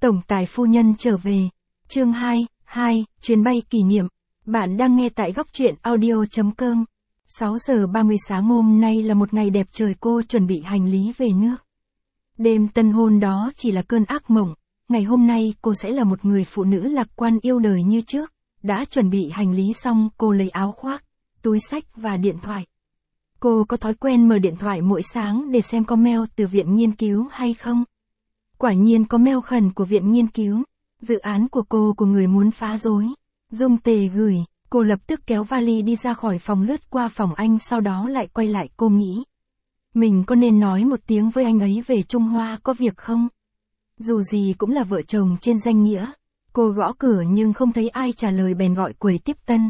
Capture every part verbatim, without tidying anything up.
Tổng tài phu nhân trở về. Chương hai, hai, chuyến bay kỷ niệm. Bạn đang nghe tại góc truyện audio chấm com. sáu giờ ba mươi sáng hôm nay là một ngày đẹp trời, cô chuẩn bị hành lý về nước. Đêm tân hôn đó chỉ là cơn ác mộng, ngày hôm nay cô sẽ là một người phụ nữ lạc quan yêu đời như trước. Đã chuẩn bị hành lý xong, cô lấy áo khoác, túi xách và điện thoại. Cô có thói quen mở điện thoại mỗi sáng để xem có mail từ viện nghiên cứu hay không. Quả nhiên có mail khẩn của viện nghiên cứu, dự án của cô của người muốn phá rối. Dung Tề gửi, cô lập tức kéo vali đi ra khỏi phòng, lướt qua phòng anh, sau đó lại quay lại. Cô nghĩ, mình có nên nói một tiếng với anh ấy về Trung Hoa có việc không? Dù gì cũng là vợ chồng trên danh nghĩa. Cô gõ cửa nhưng không thấy ai trả lời, bèn gọi quầy tiếp tân.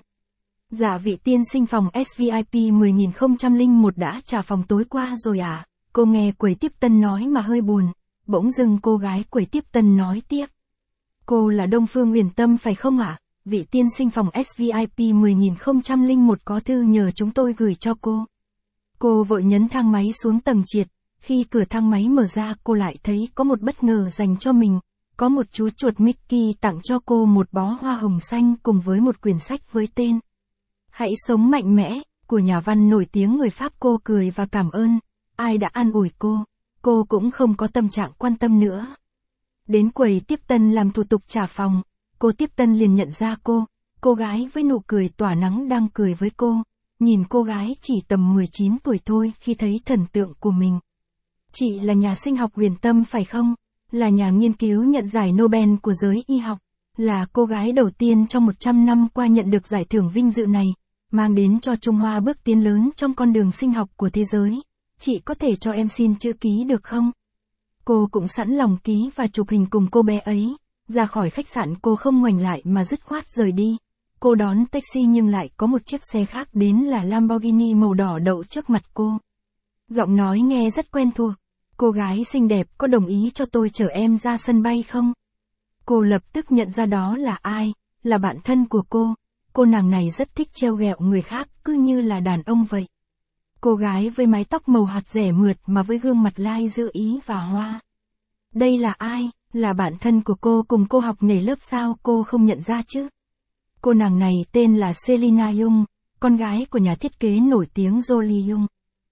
Dạ vị tiên sinh phòng ét vê i pê mười nghìn không trăm lẻ một đã trả phòng tối qua rồi à? Cô nghe quầy tiếp tân nói mà hơi buồn. Bỗng dưng cô gái quầy tiếp tân nói tiếp. Cô là Đông Phương Huyền Tâm phải không ạ? À? Vị tiên sinh phòng ét vê i pê mười nghìn không trăm lẻ một có thư nhờ chúng tôi gửi cho cô. Cô vội nhấn thang máy xuống tầng trệt. Khi cửa thang máy mở ra, cô lại thấy có một bất ngờ dành cho mình. Có một chú chuột Mickey tặng cho cô một bó hoa hồng xanh cùng với một quyển sách với tên Hãy sống mạnh mẽ, của nhà văn nổi tiếng người Pháp. Cô cười và cảm ơn ai đã an ủi cô. Cô cũng không có tâm trạng quan tâm nữa. Đến quầy tiếp tân làm thủ tục trả phòng, cô tiếp tân liền nhận ra cô. Cô gái với nụ cười tỏa nắng đang cười với cô. Nhìn cô gái chỉ tầm mười chín tuổi thôi, khi thấy thần tượng của mình. Chị là nhà sinh học Huyền Tâm phải không? Là nhà nghiên cứu nhận giải Nobel của giới y học. Là cô gái đầu tiên trong một trăm năm qua nhận được giải thưởng vinh dự này, mang đến cho Trung Hoa bước tiến lớn trong con đường sinh học của thế giới. Chị có thể cho em xin chữ ký được không? Cô cũng sẵn lòng ký và chụp hình cùng cô bé ấy. Ra khỏi khách sạn cô không ngoảnh lại mà dứt khoát rời đi. Cô đón taxi nhưng lại có một chiếc xe khác đến là Lamborghini màu đỏ đậu trước mặt cô. Giọng nói nghe rất quen thuộc. Cô gái xinh đẹp, có đồng ý cho tôi chở em ra sân bay không? Cô lập tức nhận ra đó là ai, là bạn thân của cô. Cô nàng này rất thích trêu ghẹo người khác, cứ như là đàn ông vậy. Cô gái với mái tóc màu hạt rẻ mượt mà với gương mặt lai dư ý và hoa. Đây là ai? Là bạn thân của cô, cùng cô học nhảy lớp sao cô không nhận ra chứ? Cô nàng này tên là Selina Young, con gái của nhà thiết kế nổi tiếng Jolie Young.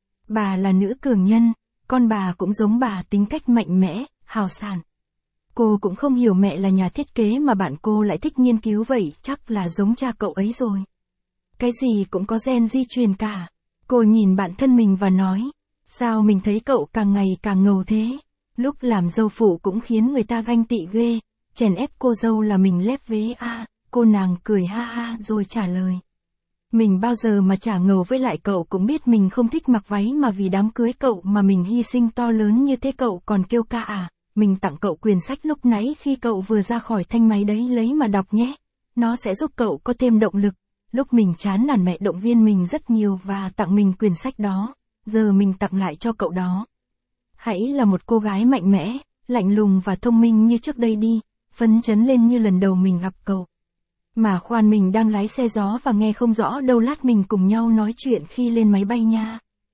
Bà là nữ cường nhân, con bà cũng giống bà, tính cách mạnh mẽ, hào sảng. Cô cũng không hiểu mẹ là nhà thiết kế mà bạn cô lại thích nghiên cứu vậy, chắc là giống cha cậu ấy rồi. Cái gì cũng có gen di truyền cả. Cô nhìn bạn thân mình và nói, sao mình thấy cậu càng ngày càng ngầu thế? Lúc làm dâu phụ cũng khiến người ta ganh tị ghê, chèn ép cô dâu là mình lép vế a. Cô nàng cười ha ha rồi trả lời. Mình bao giờ mà chả ngầu, với lại cậu cũng biết mình không thích mặc váy mà vì đám cưới cậu mà mình hy sinh to lớn như thế, cậu còn kêu ca à? Mình tặng cậu quyển sách lúc nãy khi cậu vừa ra khỏi thanh máy đấy, lấy mà đọc nhé. Nó sẽ giúp cậu có thêm động lực. Lúc mình chán nản mẹ động viên mình rất nhiều và tặng mình quyển sách đó. Giờ mình tặng lại cho cậu đó. Hãy là một cô gái mạnh mẽ, lạnh lùng và thông minh như trước đây đi. Phấn chấn lên như lần đầu mình gặp cậu. Mà khoan, mình đang lái xe gió và nghe không rõ đâu, lát mình cùng nhau nói chuyện khi lên máy bay nha.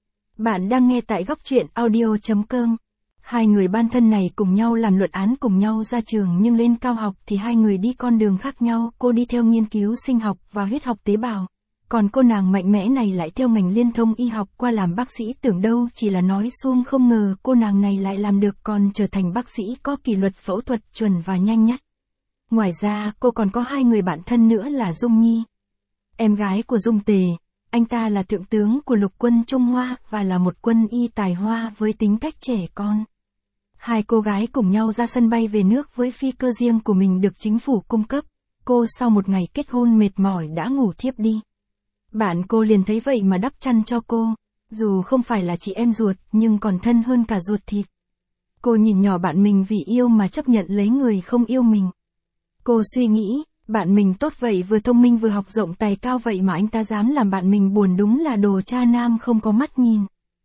Bạn đang nghe tại góc truyện audio chấm com. Hai người bạn thân này cùng nhau làm luận án, cùng nhau ra trường, nhưng lên cao học thì hai người đi con đường khác nhau. Cô đi theo nghiên cứu sinh học và huyết học tế bào. Còn cô nàng mạnh mẽ này lại theo ngành liên thông y học qua làm bác sĩ, tưởng đâu chỉ là nói suông, không ngờ cô nàng này lại làm được, còn trở thành bác sĩ có kỷ luật phẫu thuật chuẩn và nhanh nhất. Ngoài ra, cô còn có hai người bạn thân nữa là Dung Nhi, em gái của Dung Tề. Anh ta là thượng tướng của lục quân Trung Hoa và là một quân y tài hoa với tính cách trẻ con. Hai cô gái cùng nhau ra sân bay về nước với phi cơ riêng của mình được chính phủ cung cấp. Cô sau một ngày kết hôn mệt mỏi đã ngủ thiếp đi. Bạn cô liền thấy vậy mà đắp chăn cho cô. Dù không phải là chị em ruột nhưng còn thân hơn cả ruột thịt. Cô nhìn nhỏ bạn mình vì yêu mà chấp nhận lấy người không yêu mình. Cô suy nghĩ, bạn mình tốt vậy, vừa thông minh vừa học rộng tài cao vậy mà anh ta dám làm bạn mình buồn, đúng là đồ cha nam không có mắt nhìn.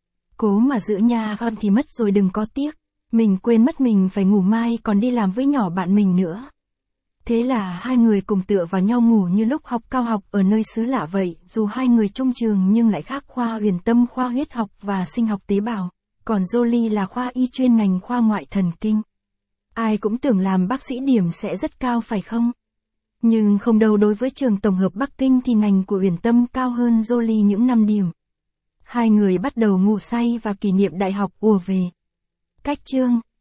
Cố mà giữ nha, âm thì mất rồi đừng có tiếc. Mình quên mất mình phải ngủ mai còn đi làm với nhỏ bạn mình nữa. Thế là hai người cùng tựa vào nhau ngủ như lúc học cao học ở nơi xứ lạ vậy, dù hai người chung trường nhưng lại khác khoa. Huyền Tâm khoa huyết học và sinh học tế bào, còn Jolie là khoa y chuyên ngành khoa ngoại thần kinh. Ai cũng tưởng làm bác sĩ điểm sẽ rất cao phải không? Nhưng không đâu, đối với trường tổng hợp Bắc Kinh thì ngành của Uyển Tâm cao hơn Jolie những năm điểm. Hai người bắt đầu ngủ say và kỷ niệm đại học ùa về. Cách chương